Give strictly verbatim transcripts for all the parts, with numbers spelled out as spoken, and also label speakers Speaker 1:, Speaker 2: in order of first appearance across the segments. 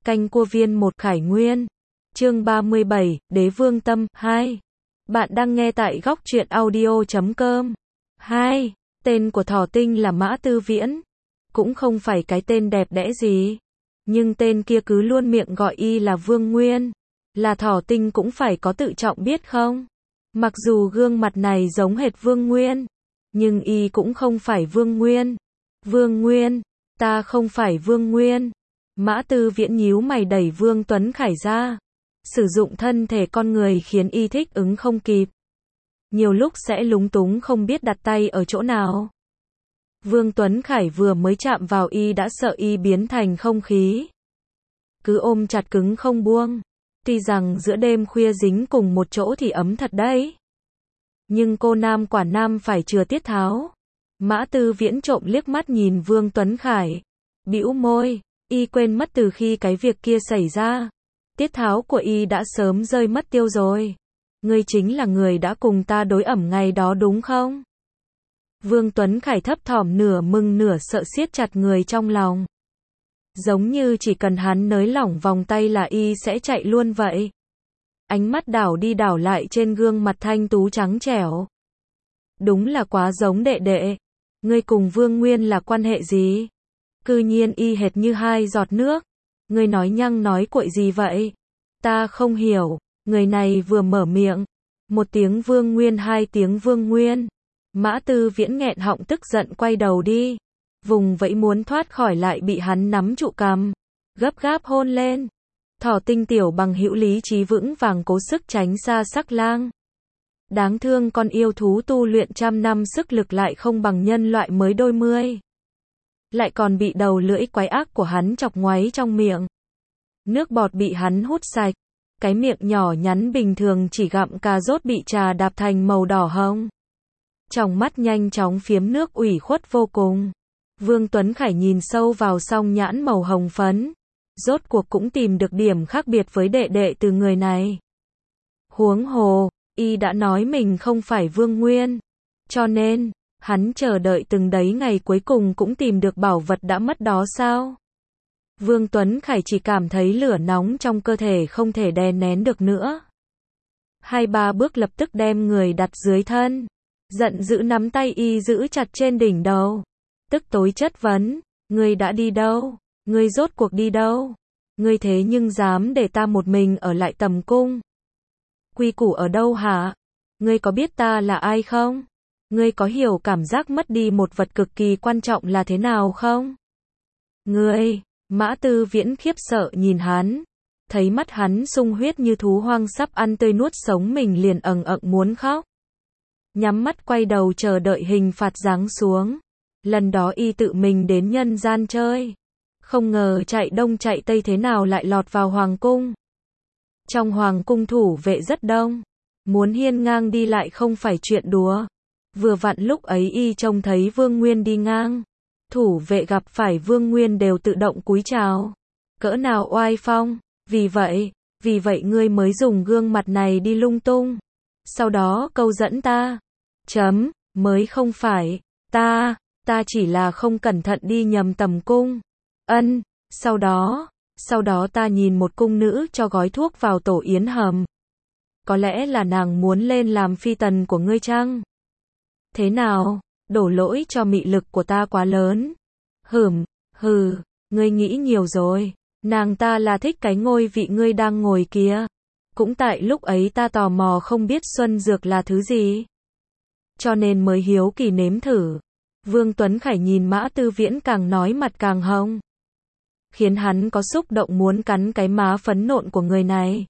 Speaker 1: Canh cua viên một Khải Nguyên. Chương ba mươi bảy, Đế Vương Tâm, hai. Bạn đang nghe tại góc truyện audio chấm com. hai. Tên của thỏ tinh là Mã Tư Viễn. Cũng không phải cái tên đẹp đẽ gì. Nhưng tên kia cứ luôn miệng gọi y là Vương Nguyên. Là thỏ tinh cũng phải có tự trọng biết không? Mặc dù gương mặt này giống hệt Vương Nguyên. Nhưng y cũng không phải Vương Nguyên. Vương Nguyên, ta không phải Vương Nguyên. Mã Tư Viễn nhíu mày đẩy Vương Tuấn Khải ra. Sử dụng thân thể con người khiến y thích ứng không kịp. Nhiều lúc sẽ lúng túng không biết đặt tay ở chỗ nào. Vương Tuấn Khải vừa mới chạm vào y đã sợ y biến thành không khí. Cứ ôm chặt cứng không buông. Tuy rằng giữa đêm khuya dính cùng một chỗ thì ấm thật đấy. Nhưng cô nam quả nam phải chừa tiết tháo. Mã Tư Viễn trộm liếc mắt nhìn Vương Tuấn Khải. Bĩu môi, y quên mất từ khi cái việc kia xảy ra. Tiết tháo của y đã sớm rơi mất tiêu rồi. Ngươi chính là người đã cùng ta đối ẩm ngày đó đúng không? Vương Tuấn Khải thấp thỏm nửa mừng nửa sợ siết chặt người trong lòng. Giống như chỉ cần hắn nới lỏng vòng tay là y sẽ chạy luôn vậy. Ánh mắt đảo đi đảo lại trên gương mặt thanh tú trắng trẻo. Đúng là quá giống đệ đệ. Ngươi cùng Vương Nguyên là quan hệ gì? Cư nhiên y hệt như hai giọt nước. Ngươi nói nhăng nói cuội gì vậy? Ta không hiểu. Người này vừa mở miệng. Một tiếng Vương Nguyên, hai tiếng Vương Nguyên. Mã Tư Viễn nghẹn họng tức giận quay đầu đi. Vùng vẫy muốn thoát khỏi lại bị hắn nắm trụ cằm. Gấp gáp hôn lên. Thỏ tinh tiểu bằng hữu lý trí vững vàng cố sức tránh xa sắc lang. Đáng thương con yêu thú tu luyện trăm năm sức lực lại không bằng nhân loại mới đôi mươi. Lại còn bị đầu lưỡi quái ác của hắn chọc ngoáy trong miệng. Nước bọt bị hắn hút sạch. Cái miệng nhỏ nhắn bình thường chỉ gặm cà rốt bị trà đạp thành màu đỏ hồng. Trong mắt nhanh chóng phiếm nước ủy khuất vô cùng. Vương Tuấn Khải nhìn sâu vào song nhãn màu hồng phấn. Rốt cuộc cũng tìm được điểm khác biệt với đệ đệ từ người này. Huống hồ, y đã nói mình không phải Vương Nguyên. Cho nên, hắn chờ đợi từng đấy ngày cuối cùng cũng tìm được bảo vật đã mất đó sao? Vương Tuấn Khải chỉ cảm thấy lửa nóng trong cơ thể không thể đè nén được nữa. Hai ba bước lập tức đem người đặt dưới thân. Giận dữ nắm tay y giữ chặt trên đỉnh đầu. Tức tối chất vấn, ngươi đã đi đâu? Ngươi rốt cuộc đi đâu? Ngươi thế nhưng dám để ta một mình ở lại tầm cung? Quy củ ở đâu hả? Ngươi có biết ta là ai không? Ngươi có hiểu cảm giác mất đi một vật cực kỳ quan trọng là thế nào không? Ngươi, Mã Tư Viễn khiếp sợ nhìn hắn. Thấy mắt hắn sung huyết như thú hoang sắp ăn tươi nuốt sống mình liền ầng ậng muốn khóc. Nhắm mắt quay đầu chờ đợi hình phạt giáng xuống. Lần đó y tự mình đến nhân gian chơi. Không ngờ chạy đông chạy tây thế nào lại lọt vào hoàng cung. Trong hoàng cung thủ vệ rất đông. Muốn hiên ngang đi lại không phải chuyện đùa. Vừa vặn lúc ấy y trông thấy Vương Nguyên đi ngang. Thủ vệ gặp phải Vương Nguyên đều tự động cúi chào. Cỡ nào oai phong. Vì vậy, vì vậy ngươi mới dùng gương mặt này đi lung tung. Sau đó câu dẫn ta. Chấm, mới không phải. Ta, ta chỉ là không cẩn thận đi nhầm tầm cung. Ân, sau đó, sau đó ta nhìn một cung nữ cho gói thuốc vào tổ yến hầm. Có lẽ là nàng muốn lên làm phi tần của ngươi chăng? Thế nào, đổ lỗi cho mị lực của ta quá lớn. Hửm, hừ, ngươi nghĩ nhiều rồi. Nàng ta là thích cái ngôi vị ngươi đang ngồi kia. Cũng tại lúc ấy ta tò mò không biết xuân dược là thứ gì. Cho nên mới hiếu kỳ nếm thử. Vương Tuấn Khải nhìn Mã Tư Viễn càng nói mặt càng hồng. Khiến hắn có xúc động muốn cắn cái má phấn nộn của người này.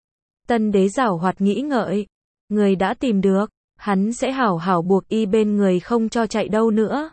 Speaker 1: Tân đế giảo hoạt nghĩ ngợi. Người đã tìm được. Hắn sẽ hảo hảo buộc y bên người không cho chạy đâu nữa.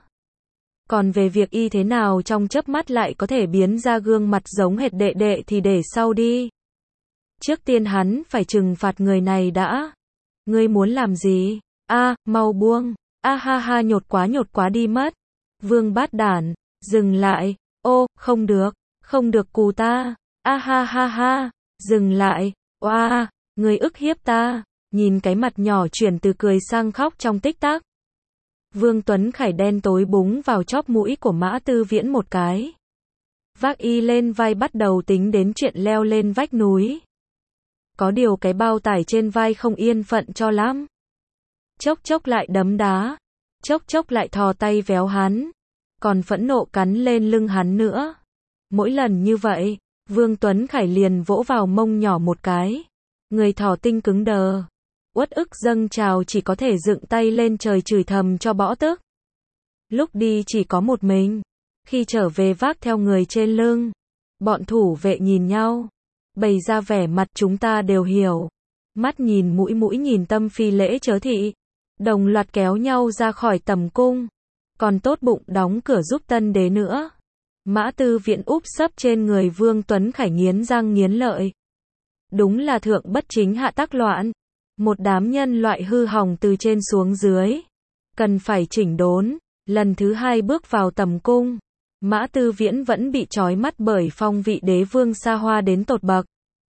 Speaker 1: Còn về việc y thế nào trong chớp mắt lại có thể biến ra gương mặt giống hệt đệ đệ thì để sau đi. Trước tiên hắn phải trừng phạt người này đã. Ngươi muốn làm gì? A, à, mau buông. A ha ha nhột quá nhột quá đi mất. Vương bát đản, dừng lại. Ô, không được, không được cù ta. A ha ha ha, dừng lại. Oa, ngươi ức hiếp ta. Nhìn cái mặt nhỏ chuyển từ cười sang khóc trong tích tắc. Vương Tuấn Khải đen tối búng vào chóp mũi của Mã Tư Viễn một cái. vác y lên vai bắt đầu tính đến chuyện leo lên vách núi. Có điều cái bao tải trên vai không yên phận cho lắm. Chốc chốc lại đấm đá, chốc chốc lại thò tay véo hắn, còn phẫn nộ cắn lên lưng hắn nữa. Mỗi lần như vậy, Vương Tuấn Khải liền vỗ vào mông nhỏ một cái. Người thỏ tinh cứng đờ, uất ức dâng trào, chỉ có thể dựng tay lên trời chửi thầm cho bỏ tức. Lúc đi chỉ có một mình, khi trở về vác theo người trên lưng. Bọn thủ vệ nhìn nhau, bày ra vẻ mặt chúng ta đều hiểu. Mắt nhìn mũi mũi nhìn tâm phi lễ chớ thị. Đồng loạt kéo nhau ra khỏi tầm cung. Còn tốt bụng đóng cửa giúp tân đế nữa. Mã Tư Viễn úp sấp trên người Vương Tuấn Khải nghiến răng nghiến lợi. Đúng là thượng bất chính hạ tắc loạn. Một đám nhân loại hư hỏng từ trên xuống dưới. Cần phải chỉnh đốn. Lần thứ hai bước vào tầm cung. Mã Tư Viễn vẫn bị trói mắt bởi phong vị đế vương xa hoa đến tột bậc.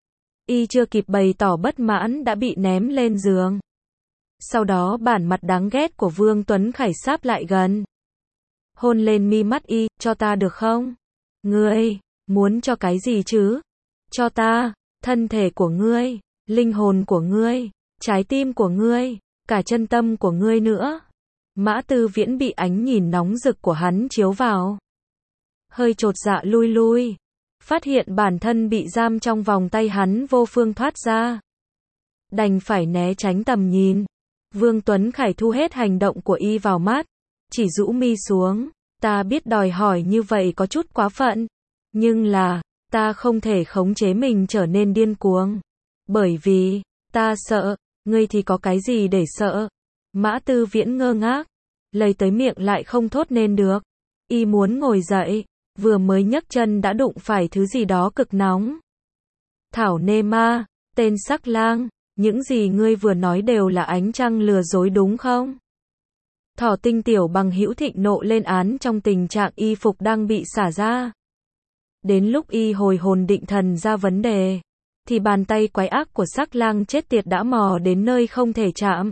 Speaker 1: Y chưa kịp bày tỏ bất mãn đã bị ném lên giường. Sau đó bản mặt đáng ghét của Vương Tuấn Khải sáp lại gần. Hôn lên mi mắt y, cho ta được không? Ngươi, muốn cho cái gì chứ? Cho ta, thân thể của ngươi, linh hồn của ngươi, trái tim của ngươi, cả chân tâm của ngươi nữa. Mã Tư Viễn bị ánh nhìn nóng rực của hắn chiếu vào. Hơi chột dạ lui lui. Phát hiện bản thân bị giam trong vòng tay hắn vô phương thoát ra. Đành phải né tránh tầm nhìn. Vương Tuấn Khải thu hết hành động của y vào mắt. Chỉ rũ mi xuống. Ta biết đòi hỏi như vậy có chút quá phận. Nhưng là, ta không thể khống chế mình trở nên điên cuồng. Bởi vì, ta sợ, ngươi thì có cái gì để sợ? Mã Tư Viễn ngơ ngác. Lời tới miệng lại không thốt nên được. Y muốn ngồi dậy. Vừa mới nhấc chân đã đụng phải thứ gì đó cực nóng. Thảo nê ma, tên sắc lang, những gì ngươi vừa nói đều là ánh trăng lừa dối đúng không? Thỏ tinh tiểu bằng hữu thịnh nộ lên án trong tình trạng y phục đang bị xả ra. Đến lúc y hồi hồn định thần ra vấn đề, thì bàn tay quái ác của sắc lang chết tiệt đã mò đến nơi không thể chạm.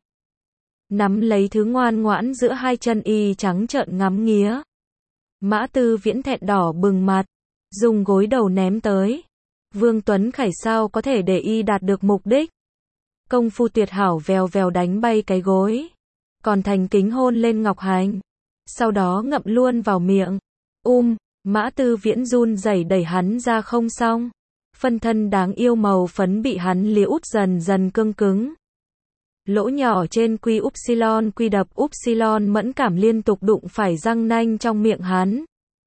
Speaker 1: Nắm lấy thứ ngoan ngoãn giữa hai chân y trắng trợn ngắm nghía. Mã Tư Viễn thẹn đỏ bừng mặt, dùng gối đầu ném tới. Vương Tuấn Khải sao có thể để y đạt được mục đích. Công phu tuyệt hảo vèo vèo đánh bay cái gối. Còn thành kính hôn lên ngọc hành. Sau đó ngậm luôn vào miệng. Um, Mã Tư Viễn run rẩy đẩy hắn ra không xong. Phân thân đáng yêu màu phấn bị hắn liễu út dần dần cương cứng. Lỗ nhỏ trên quy upsilon quy đập upsilon mẫn cảm liên tục đụng phải răng nanh trong miệng hắn.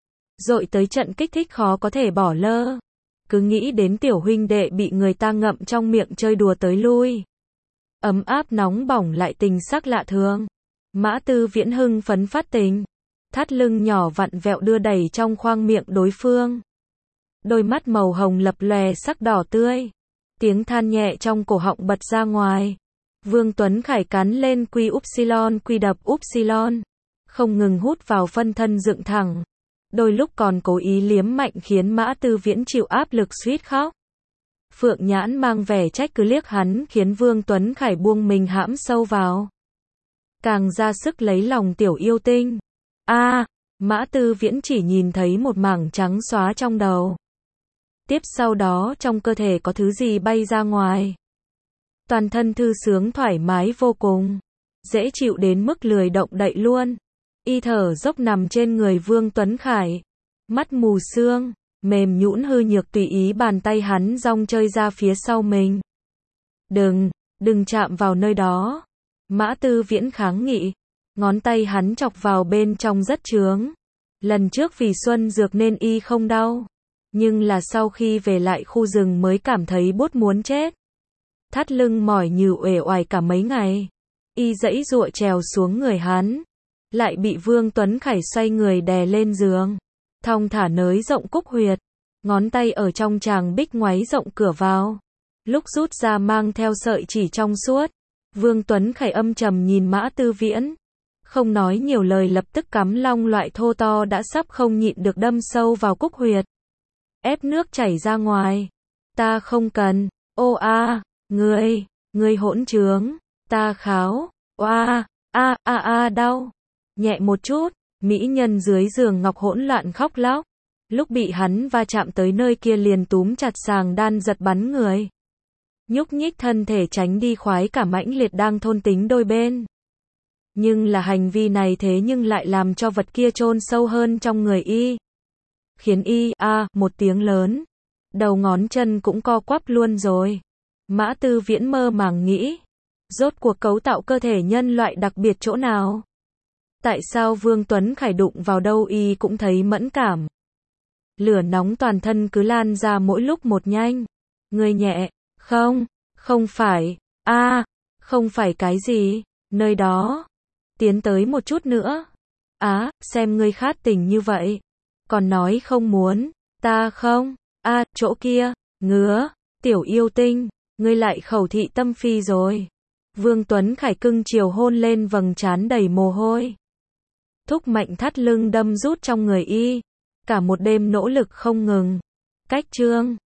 Speaker 1: Dội tới trận kích thích khó có thể bỏ lơ. Cứ nghĩ đến tiểu huynh đệ bị người ta ngậm trong miệng chơi đùa tới lui. Ấm áp nóng bỏng lại tình sắc lạ thường. Mã Tư Viễn hưng phấn phát tình. Thắt lưng nhỏ vặn vẹo đưa đẩy trong khoang miệng đối phương. Đôi mắt màu hồng lập lòe sắc đỏ tươi. Tiếng than nhẹ trong cổ họng bật ra ngoài. Vương Tuấn Khải cắn lên quy upsilon quy đập upsilon. Không ngừng hút vào phân thân dựng thẳng. Đôi lúc còn cố ý liếm mạnh khiến Mã Tư Viễn chịu áp lực suýt khóc. Phượng Nhãn mang vẻ trách cứ liếc hắn khiến Vương Tuấn Khải buông mình hãm sâu vào. Càng ra sức lấy lòng tiểu yêu tinh. A, à, Mã Tư Viễn chỉ nhìn thấy một mảng trắng xóa trong đầu. Tiếp sau đó trong cơ thể có thứ gì bay ra ngoài. Toàn thân thư sướng thoải mái vô cùng. Dễ chịu đến mức lười động đậy luôn. Y thở dốc nằm trên người Vương Tuấn Khải. Mắt mù sương, mềm nhũn hư nhược tùy ý bàn tay hắn rong chơi ra phía sau mình. Đừng, đừng chạm vào nơi đó. Mã Tư Viễn kháng nghị. Ngón tay hắn chọc vào bên trong rất chướng. Lần trước vì xuân dược nên y không đau. Nhưng là sau khi về lại khu rừng mới cảm thấy buốt muốn chết. Thắt lưng mỏi như uể oải cả mấy ngày. Y giãy giụa trèo xuống người hắn. Lại bị Vương Tuấn Khải xoay người đè lên giường. Thong thả nới rộng cúc huyệt. Ngón tay ở trong tràng bích ngoáy rộng cửa vào. Lúc rút ra mang theo sợi chỉ trong suốt. Vương Tuấn Khải âm trầm nhìn Mã Tư Viễn. Không nói nhiều lời lập tức cắm long loại thô to đã sắp không nhịn được đâm sâu vào cúc huyệt. Ép nước chảy ra ngoài. Ta không cần. Ô a, ngươi, ngươi hỗn trướng. Ta kháo. Oa, a a a đau. Nhẹ một chút, mỹ nhân dưới giường ngọc hỗn loạn khóc lóc. Lúc bị hắn va chạm tới nơi kia liền túm chặt sàng đan giật bắn người. Nhúc nhích thân thể tránh đi khoái cảm mãnh liệt đang thôn tính đôi bên. Nhưng là hành vi này thế nhưng lại làm cho vật kia chôn sâu hơn trong người y. Khiến y, a, à, một tiếng lớn. Đầu ngón chân cũng co quắp luôn rồi. Mã Tư Viễn mơ màng nghĩ. Rốt cuộc cấu tạo cơ thể nhân loại đặc biệt chỗ nào? Tại sao Vương Tuấn Khải đụng vào đâu y cũng thấy mẫn cảm? Lửa nóng toàn thân cứ lan ra mỗi lúc một nhanh. Người nhẹ, không, không phải, a, à, không phải cái gì, nơi đó. Tiến tới một chút nữa. Á, à, xem ngươi khát tình như vậy. Còn nói không muốn, ta không, a, à, chỗ kia, ngứa, tiểu yêu tinh, ngươi lại khẩu thị tâm phi rồi. Vương Tuấn Khải cưng chiều hôn lên vầng trán đầy mồ hôi. Thúc mạnh thắt lưng đâm rút trong người y. Cả một đêm nỗ lực không ngừng. Cách chương